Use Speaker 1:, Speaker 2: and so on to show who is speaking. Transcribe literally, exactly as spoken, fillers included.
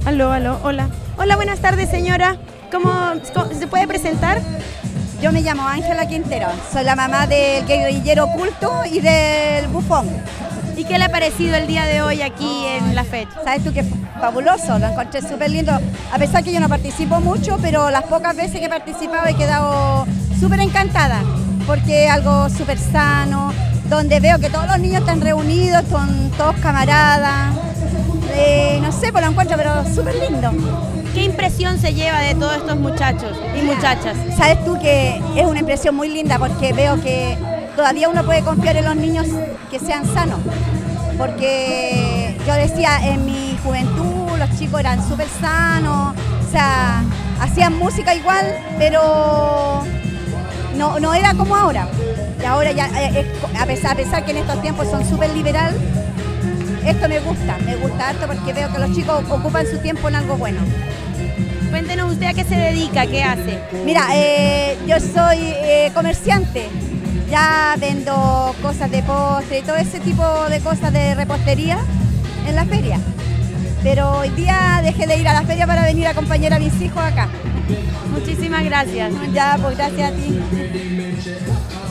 Speaker 1: Aló, aló, hola. Hola, buenas tardes, señora. ¿Cómo, cómo se puede presentar?
Speaker 2: Yo me llamo Ángela Quintero, soy la mamá del guerrillero oculto y del bufón.
Speaker 1: ¿Y qué le ha parecido el día de hoy aquí en la fecha?
Speaker 2: ¿Sabes tú qué fabuloso? Lo encontré súper lindo, a pesar que yo no participo mucho, pero las pocas veces que he participado he quedado súper encantada, porque es algo súper sano, donde veo que todos los niños están reunidos, son todos camaradas, eh, no sé, pues lo encuentro, pero súper lindo.
Speaker 1: ¿Qué impresión se lleva de todos estos muchachos y muchachas?
Speaker 2: Sabes tú que es una impresión muy linda porque veo que todavía uno puede confiar en los niños que sean sanos. Porque yo decía, en mi juventud los chicos eran súper sanos, o sea, hacían música igual, pero no, no era como ahora. Y ahora ya, es, a, pesar, a pesar que en estos tiempos son súper liberal, esto me gusta, me gusta harto porque veo que los chicos ocupan su tiempo en algo bueno.
Speaker 1: Cuéntenos usted a qué se dedica, qué hace.
Speaker 2: Mira, eh, yo soy eh, comerciante, ya vendo cosas de postre y todo ese tipo de cosas de repostería en la feria. Pero hoy día dejé de ir a la feria para venir a acompañar a mis hijos acá.
Speaker 1: Muchísimas gracias.
Speaker 2: Ya, pues gracias a ti.